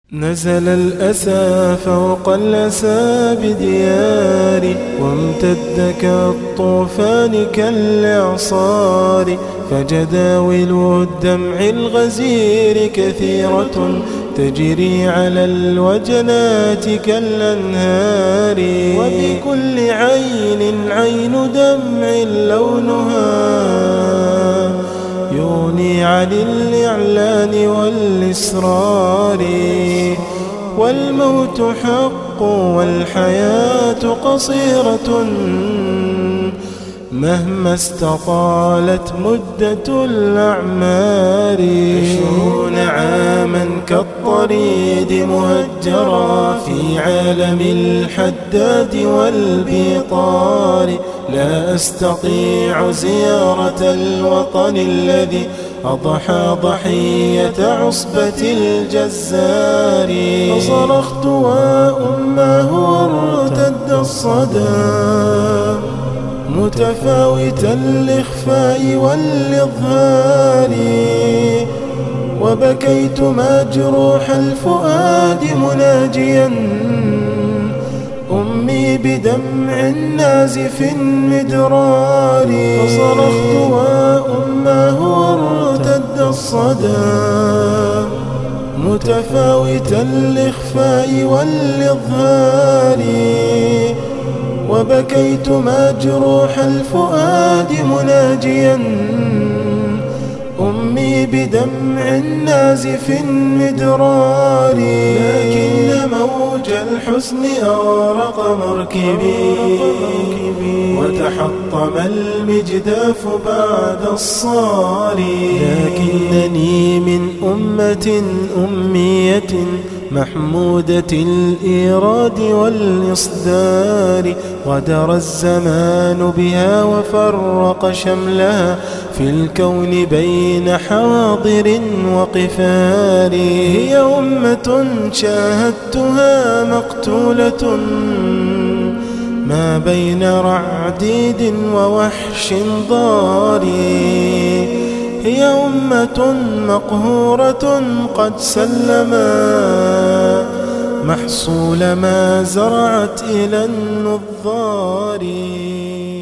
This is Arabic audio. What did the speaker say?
نزل الأسى فوق الأسى بدياري، وامتد كالطوفان كالإعصار، فجداول الدمع الغزير كثيرة تجري على الوجنات كالأنهار، وبكل عين عين دمع لونها يغني عن الإعلان والإسرار، والموت حق والحياة قصيرة مهما استطالت مدة الأعمار. 20 عاما كالطريد مهجرا في عالم الحداد والبطار، لا أستطيع زيارة الوطن الذي أضحى ضحية عصبة الجزار، فصرخت وأماه وارتد الصدى متفاوت الإخفاء والإظهار، وبكيت مجروح الفؤاد مناجيا أمي بدمع نازف مدرار، فصرخت وأماه وارتد الصدى متفاوت الإخفاء والإظهار، وبكيت مجروح الفؤاد مناجيا أمي بدمع نازف مدرار، لكن موج الحزن أورق مركبي وتحطم المجداف بعد الصار، لكنني من أمة أمية محمودة الإيراد والإصدار، غدر الزمان بها وفرق شملها في الكون بين حاضر وقفار، هي أمة شاهدتها مقتولة ما بين رعديد ووحش ضاري، هي أمة مقهورة قد سلما محصول ما زرعت إلى النظار.